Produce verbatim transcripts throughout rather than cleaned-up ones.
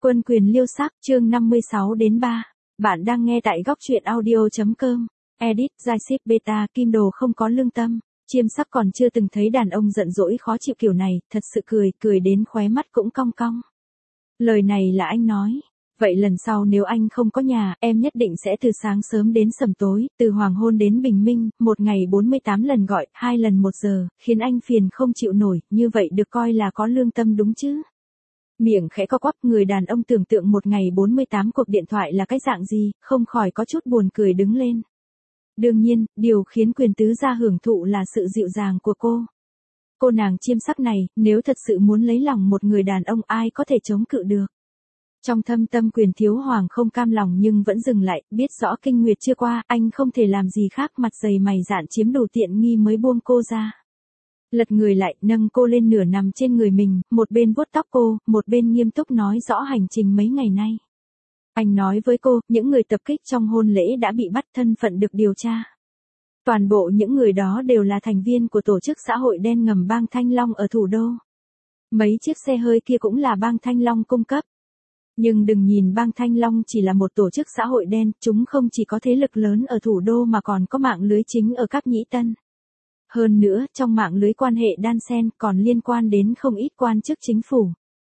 Quân quyền liêu sắc, chương năm mươi sáu đến ba. Bạn đang nghe tại góc truyện audio.com. Edit, Zyship Beta, Kindle không có lương tâm. Chiêm sắc còn chưa từng thấy đàn ông giận dỗi khó chịu kiểu này, thật sự cười, cười đến khóe mắt cũng cong cong. Lời này là anh nói. Vậy lần sau nếu anh không có nhà, em nhất định sẽ từ sáng sớm đến sầm tối, từ hoàng hôn đến bình minh, một ngày bốn mươi tám lần gọi, hai lần một giờ, khiến anh phiền không chịu nổi, như vậy được coi là có lương tâm đúng chứ? Miệng khẽ co quắp, người đàn ông tưởng tượng một ngày bốn mươi tám cuộc điện thoại là cái dạng gì, không khỏi có chút buồn cười đứng lên. Đương nhiên, điều khiến quyền tứ gia hưởng thụ là sự dịu dàng của cô. Cô nàng chiêm sắc này, nếu thật sự muốn lấy lòng một người đàn ông ai có thể chống cự được. Trong thâm tâm quyền thiếu hoàng không cam lòng nhưng vẫn dừng lại, biết rõ kinh nguyệt chưa qua, anh không thể làm gì khác, mặt dày mày dạn chiếm đủ tiện nghi mới buông cô ra. Lật người lại, nâng cô lên nửa nằm trên người mình, một bên vuốt tóc cô, một bên nghiêm túc nói rõ hành trình mấy ngày nay. Anh nói với cô, những người tập kích trong hôn lễ đã bị bắt, thân phận được điều tra. Toàn bộ những người đó đều là thành viên của tổ chức xã hội đen ngầm bang Thanh Long ở thủ đô. Mấy chiếc xe hơi kia cũng là bang Thanh Long cung cấp. Nhưng đừng nhìn bang Thanh Long chỉ là một tổ chức xã hội đen, chúng không chỉ có thế lực lớn ở thủ đô mà còn có mạng lưới chính ở Cáp Nhĩ Tân. Hơn nữa, trong mạng lưới quan hệ đan xen còn liên quan đến không ít quan chức chính phủ.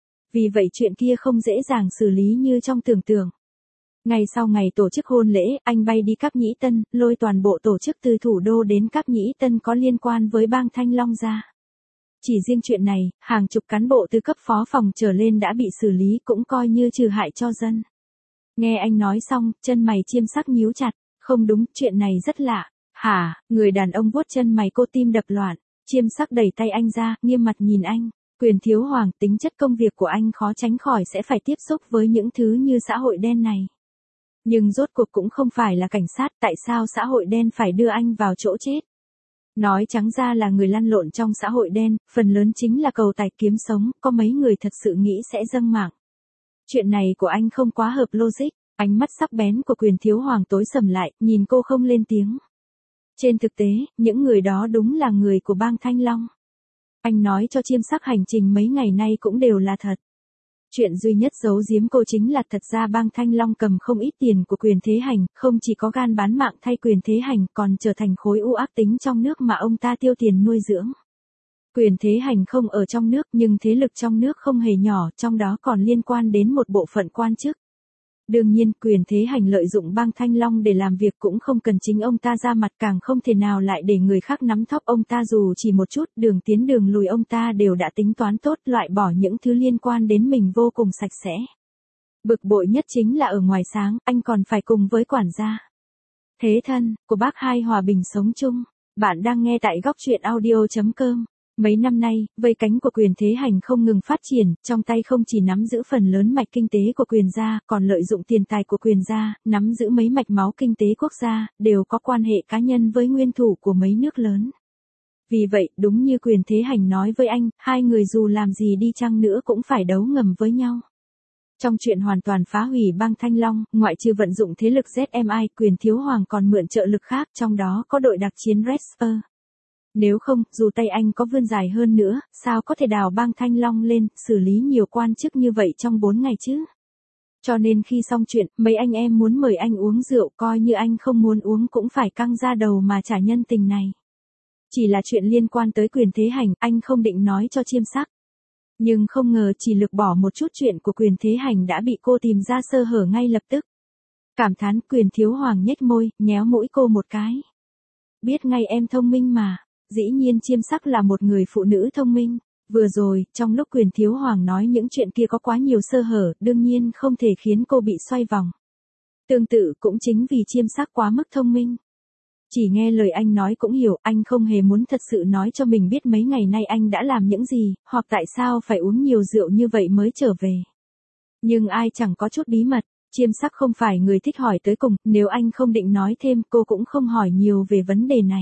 Vì vậy chuyện kia không dễ dàng xử lý như trong tưởng tượng. Ngày sau ngày tổ chức hôn lễ, anh bay đi Cáp Nhĩ Tân, lôi toàn bộ tổ chức từ thủ đô đến Cáp Nhĩ Tân có liên quan với bang Thanh Long ra. Chỉ riêng chuyện này, hàng chục cán bộ từ cấp phó phòng trở lên đã bị xử lý, cũng coi như trừ hại cho dân. Nghe anh nói xong, chân mày chiêm sắc nhíu chặt, không đúng, chuyện này rất lạ. Hả, người đàn ông vuốt chân mày cô, tim đập loạn, chiêm sắc đẩy tay anh ra, nghiêm mặt nhìn anh. Quyền thiếu hoàng, tính chất công việc của anh khó tránh khỏi sẽ phải tiếp xúc với những thứ như xã hội đen này. Nhưng rốt cuộc cũng không phải là cảnh sát, tại sao xã hội đen phải đưa anh vào chỗ chết? Nói trắng ra là người lăn lộn trong xã hội đen, phần lớn chính là cầu tài kiếm sống, có mấy người thật sự nghĩ sẽ dâng mạng. Chuyện này của anh không quá hợp logic, ánh mắt sắc bén của quyền thiếu hoàng tối sầm lại, nhìn cô không lên tiếng. Trên thực tế, những người đó đúng là người của bang Thanh Long. Anh nói cho chiêm sắc hành trình mấy ngày nay cũng đều là thật. Chuyện duy nhất giấu giếm cô chính là thật ra bang Thanh Long cầm không ít tiền của quyền thế hành, không chỉ có gan bán mạng thay quyền thế hành còn trở thành khối u ác tính trong nước mà ông ta tiêu tiền nuôi dưỡng. Quyền thế hành không ở trong nước nhưng thế lực trong nước không hề nhỏ, trong đó còn liên quan đến một bộ phận quan chức. Đương nhiên, quyền thế hành lợi dụng bang Thanh Long để làm việc cũng không cần chính ông ta ra mặt, càng không thể nào lại để người khác nắm thóp ông ta dù chỉ một chút, đường tiến đường lùi ông ta đều đã tính toán tốt, loại bỏ những thứ liên quan đến mình vô cùng sạch sẽ. Bực bội nhất chính là ở ngoài sáng, anh còn phải cùng với quản gia. Thế thân, của bác hai hòa bình sống chung. Bạn đang nghe tại góc truyện audio.com. Mấy năm nay, vây cánh của quyền thế hành không ngừng phát triển, trong tay không chỉ nắm giữ phần lớn mạch kinh tế của quyền gia, còn lợi dụng tiền tài của quyền gia, nắm giữ mấy mạch máu kinh tế quốc gia, đều có quan hệ cá nhân với nguyên thủ của mấy nước lớn. Vì vậy, đúng như quyền thế hành nói với anh, hai người dù làm gì đi chăng nữa cũng phải đấu ngầm với nhau. Trong chuyện hoàn toàn phá hủy bang Thanh Long, ngoại trừ vận dụng thế lực Z M I, quyền thiếu hoàng còn mượn trợ lực khác, trong đó có đội đặc chiến Resper. Nếu không, dù tay anh có vươn dài hơn nữa, sao có thể đào bang Thanh Long lên, xử lý nhiều quan chức như vậy trong bốn ngày chứ? Cho nên khi xong chuyện, mấy anh em muốn mời anh uống rượu, coi như anh không muốn uống cũng phải căng ra đầu mà trả nhân tình này. Chỉ là chuyện liên quan tới quyền thế hành, anh không định nói cho chiêm sắc. Nhưng không ngờ chỉ lược bỏ một chút chuyện của quyền thế hành đã bị cô tìm ra sơ hở ngay lập tức. Cảm thán, quyền thiếu hoàng nhếch môi, nhéo mũi cô một cái. Biết ngay em thông minh mà. Dĩ nhiên chiêm sắc là một người phụ nữ thông minh. Vừa rồi, trong lúc quyền thiếu hoàng nói những chuyện kia có quá nhiều sơ hở, đương nhiên không thể khiến cô bị xoay vòng. Tương tự cũng chính vì chiêm sắc quá mức thông minh. Chỉ nghe lời anh nói cũng hiểu, anh không hề muốn thật sự nói cho mình biết mấy ngày nay anh đã làm những gì, hoặc tại sao phải uống nhiều rượu như vậy mới trở về. Nhưng ai chẳng có chút bí mật, chiêm sắc không phải người thích hỏi tới cùng, nếu anh không định nói thêm, cô cũng không hỏi nhiều về vấn đề này.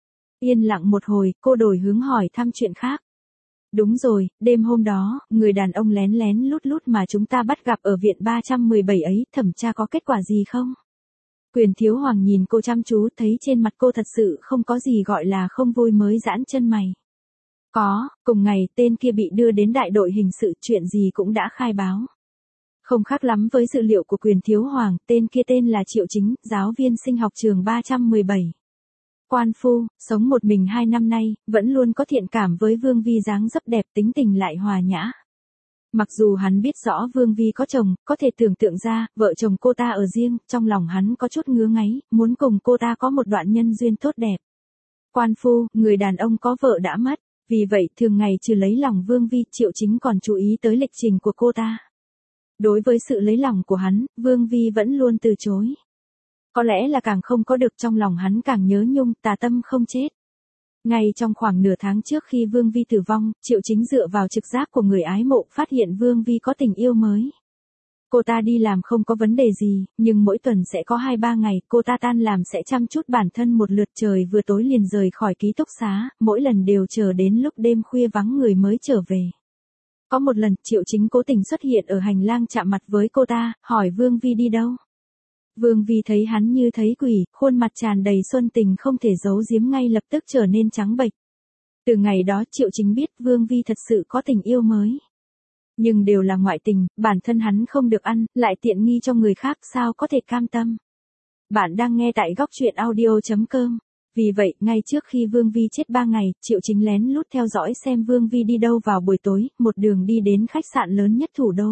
Yên lặng một hồi, cô đổi hướng hỏi thăm chuyện khác. Đúng rồi, đêm hôm đó, người đàn ông lén lén lút lút mà chúng ta bắt gặp ở viện ba trăm mười bảy ấy, thẩm tra có kết quả gì không? Quyền thiếu hoàng nhìn cô chăm chú, thấy trên mặt cô thật sự không có gì gọi là không vui mới giãn chân mày. Có, cùng ngày tên kia bị đưa đến đại đội hình sự, chuyện gì cũng đã khai báo. Không khác lắm với dự liệu của Quyền Thiếu Hoàng, tên kia tên là Triệu Chính, giáo viên sinh học trường ba trăm mười bảy. Quan phu, sống một mình hai năm nay, vẫn luôn có thiện cảm với Vương Vi, dáng dấp đẹp, tính tình lại hòa nhã. Mặc dù hắn biết rõ Vương Vi có chồng, có thể tưởng tượng ra, vợ chồng cô ta ở riêng, trong lòng hắn có chút ngứa ngáy, muốn cùng cô ta có một đoạn nhân duyên tốt đẹp. Quan phu, người đàn ông có vợ đã mất, vì vậy thường ngày trừ lấy lòng Vương Vi, Triệu Chính còn chú ý tới lịch trình của cô ta. Đối với sự lấy lòng của hắn, Vương Vi vẫn luôn từ chối. Có lẽ là càng không có được, trong lòng hắn càng nhớ nhung, tà tâm không chết. Ngay trong khoảng nửa tháng trước khi Vương Vi tử vong, Triệu Chính dựa vào trực giác của người ái mộ phát hiện Vương Vi có tình yêu mới. Cô ta đi làm không có vấn đề gì, nhưng mỗi tuần sẽ có hai ba ngày cô ta tan làm sẽ chăm chút bản thân một lượt, trời vừa tối liền rời khỏi ký túc xá, mỗi lần đều chờ đến lúc đêm khuya vắng người mới trở về. Có một lần, Triệu Chính cố tình xuất hiện ở hành lang chạm mặt với cô ta, hỏi Vương Vi đi đâu. Vương Vi thấy hắn như thấy quỷ, khuôn mặt tràn đầy xuân tình không thể giấu giếm, ngay lập tức trở nên trắng bệch. Từ ngày đó Triệu Chính biết Vương Vi thật sự có tình yêu mới. Nhưng đều là ngoại tình, bản thân hắn không được ăn, lại tiện nghi cho người khác, sao có thể cam tâm. Bạn đang nghe tại góc truyện audio chấm com. Vì vậy, ngay trước khi Vương Vi chết ba ngày, Triệu Chính lén lút theo dõi xem Vương Vi đi đâu vào buổi tối, một đường đi đến khách sạn lớn nhất thủ đô.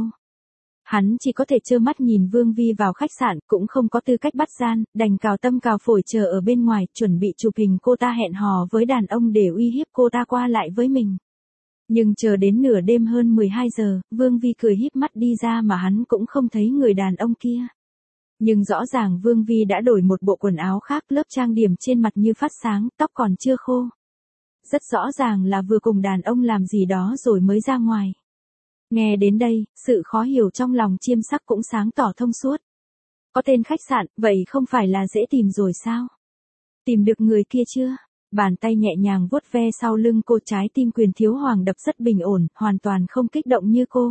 Hắn chỉ có thể trơ mắt nhìn Vương Vi vào khách sạn, cũng không có tư cách bắt gian, đành cào tâm cào phổi chờ ở bên ngoài, chuẩn bị chụp hình cô ta hẹn hò với đàn ông để uy hiếp cô ta qua lại với mình. Nhưng chờ đến nửa đêm hơn mười hai giờ, Vương Vi cười híp mắt đi ra mà hắn cũng không thấy người đàn ông kia. Nhưng rõ ràng Vương Vi đã đổi một bộ quần áo khác, lớp trang điểm trên mặt như phát sáng, tóc còn chưa khô. Rất rõ ràng là vừa cùng đàn ông làm gì đó rồi mới ra ngoài. Nghe đến đây, sự khó hiểu trong lòng Chiêm Sắc cũng sáng tỏ thông suốt. Có tên khách sạn, vậy không phải là dễ tìm rồi sao? Tìm được người kia chưa? Bàn tay nhẹ nhàng vuốt ve sau lưng cô, trái tim Quyền Thiếu Hoàng đập rất bình ổn, hoàn toàn không kích động như cô.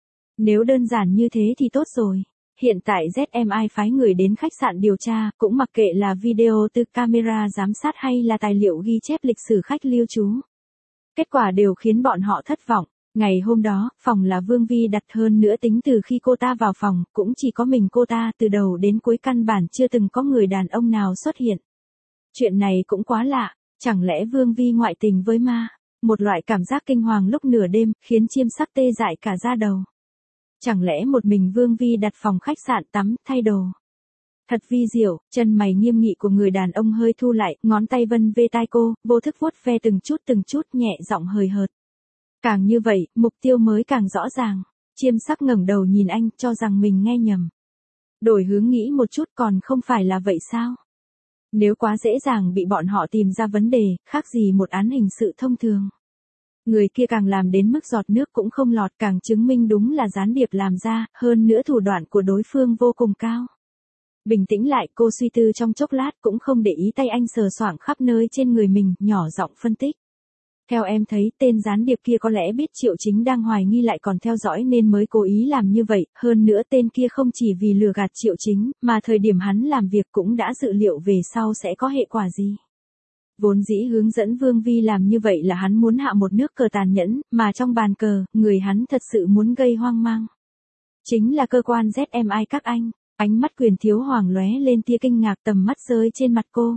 Nếu đơn giản như thế thì tốt rồi. Hiện tại Z M I phái người đến khách sạn điều tra, cũng mặc kệ là video từ camera giám sát hay là tài liệu ghi chép lịch sử khách lưu trú. Kết quả đều khiến bọn họ thất vọng. Ngày hôm đó, phòng là Vương Vi đặt, hơn nữa tính từ khi cô ta vào phòng, cũng chỉ có mình cô ta, từ đầu đến cuối căn bản chưa từng có người đàn ông nào xuất hiện. Chuyện này cũng quá lạ, chẳng lẽ Vương Vi ngoại tình với ma? Một loại cảm giác kinh hoàng lúc nửa đêm, khiến Chiêm Sắc tê dại cả da đầu. Chẳng lẽ một mình Vương Vi đặt phòng khách sạn tắm, thay đồ? Thật vi diệu, chân mày nghiêm nghị của người đàn ông hơi thu lại, ngón tay vân ve tai cô, vô thức vuốt ve từng chút từng chút, nhẹ giọng hời hợt. Càng như vậy, mục tiêu mới càng rõ ràng. Chiêm Sắc ngẩng đầu nhìn anh, cho rằng mình nghe nhầm. Đổi hướng nghĩ một chút, còn không phải là vậy sao? Nếu quá dễ dàng bị bọn họ tìm ra vấn đề, khác gì một án hình sự thông thường. Người kia càng làm đến mức giọt nước cũng không lọt, càng chứng minh đúng là gián điệp làm ra, hơn nữa thủ đoạn của đối phương vô cùng cao. Bình tĩnh lại, cô suy tư trong chốc lát, cũng không để ý tay anh sờ soạng khắp nơi trên người mình, nhỏ giọng phân tích. Theo em thấy, tên gián điệp kia có lẽ biết Triệu Chính đang hoài nghi lại còn theo dõi nên mới cố ý làm như vậy, hơn nữa tên kia không chỉ vì lừa gạt Triệu Chính, mà thời điểm hắn làm việc cũng đã dự liệu về sau sẽ có hệ quả gì. Vốn dĩ hướng dẫn Vương Vi làm như vậy là hắn muốn hạ một nước cờ tàn nhẫn, mà trong bàn cờ, người hắn thật sự muốn gây hoang mang. Chính là cơ quan Z M I các anh. Ánh mắt Quyền Thiếu Hoàng lóe lên tia kinh ngạc, tầm mắt rơi trên mặt cô.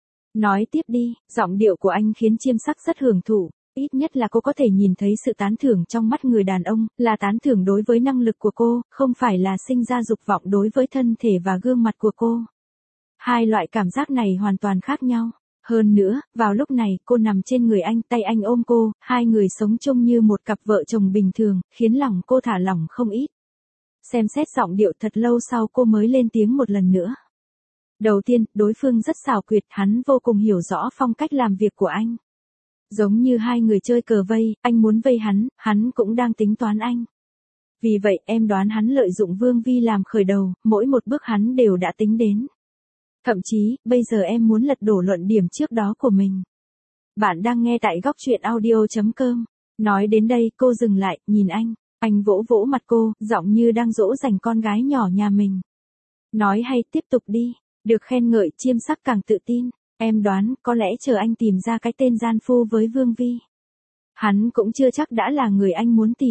Nói tiếp đi, giọng điệu của anh khiến Chiêm Sắc rất hưởng thụ, ít nhất là cô có thể nhìn thấy sự tán thưởng trong mắt người đàn ông, là tán thưởng đối với năng lực của cô, không phải là sinh ra dục vọng đối với thân thể và gương mặt của cô. Hai loại cảm giác này hoàn toàn khác nhau. Hơn nữa, vào lúc này, cô nằm trên người anh, tay anh ôm cô, hai người sống chung như một cặp vợ chồng bình thường, khiến lòng cô thả lỏng không ít. Xem xét giọng điệu thật lâu sau cô mới lên tiếng một lần nữa. Đầu tiên, đối phương rất xảo quyệt, hắn vô cùng hiểu rõ phong cách làm việc của anh. Giống như hai người chơi cờ vây, anh muốn vây hắn, hắn cũng đang tính toán anh. Vì vậy, em đoán hắn lợi dụng Vương Vi làm khởi đầu, mỗi một bước hắn đều đã tính đến. Thậm chí, bây giờ em muốn lật đổ luận điểm trước đó của mình. Bạn đang nghe tại góc truyện audio chấm com. Nói đến đây, cô dừng lại, nhìn anh. Anh vỗ vỗ mặt cô, giọng như đang dỗ dành con gái nhỏ nhà mình. Nói hay, tiếp tục đi. Được khen ngợi, Chiêm Sắc càng tự tin. Em đoán, có lẽ chờ anh tìm ra cái tên gian phu với Vương Vi. Hắn cũng chưa chắc đã là người anh muốn tìm.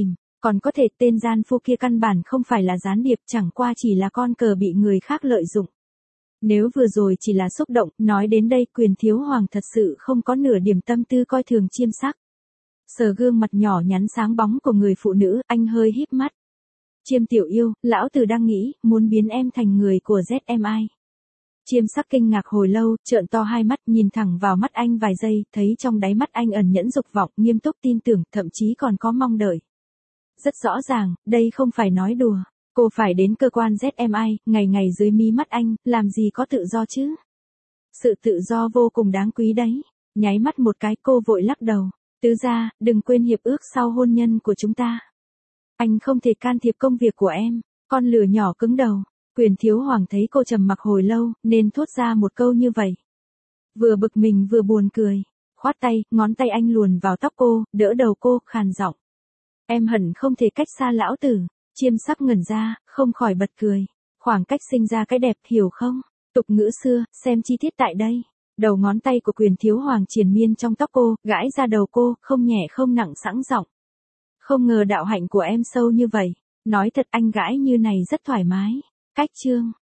Còn có thể tên gian phu kia căn bản không phải là gián điệp, chẳng qua chỉ là con cờ bị người khác lợi dụng. Nếu vừa rồi chỉ là xúc động, nói đến đây Quyền Thiếu Hoàng thật sự không có nửa điểm tâm tư coi thường Chiêm Sắc. Sờ gương mặt nhỏ nhắn sáng bóng của người phụ nữ, anh hơi híp mắt. Chiêm tiểu yêu, lão tử đang nghĩ, muốn biến em thành người của Z M I. Chiêm Sắc kinh ngạc hồi lâu, trợn to hai mắt nhìn thẳng vào mắt anh vài giây, thấy trong đáy mắt anh ẩn nhẫn dục vọng, nghiêm túc tin tưởng, thậm chí còn có mong đợi. Rất rõ ràng, đây không phải nói đùa. Cô phải đến cơ quan Z M I, ngày ngày dưới mí mắt anh, làm gì có tự do chứ? Sự tự do vô cùng đáng quý đấy. Nháy mắt một cái cô vội lắc đầu. Tứ gia, đừng quên hiệp ước sau hôn nhân của chúng ta. Anh không thể can thiệp công việc của em. Con lửa nhỏ cứng đầu. Quyền Thiếu Hoàng thấy cô trầm mặc hồi lâu, nên thốt ra một câu như vậy. Vừa bực mình vừa buồn cười. Khoát tay, ngón tay anh luồn vào tóc cô, đỡ đầu cô, khàn giọng. Em hận không thể cách xa lão tử. Chiêm Sắc ngẩn ra, không khỏi bật cười. Khoảng cách sinh ra cái đẹp, hiểu không? Tục ngữ xưa, xem chi tiết tại đây. Đầu ngón tay của Quyền Thiếu Hoàng triền miên trong tóc cô, gãi ra đầu cô, không nhẹ không nặng sẵn giọng. Không ngờ đạo hạnh của em sâu như vậy. Nói thật anh gãi như này rất thoải mái. Cách chương.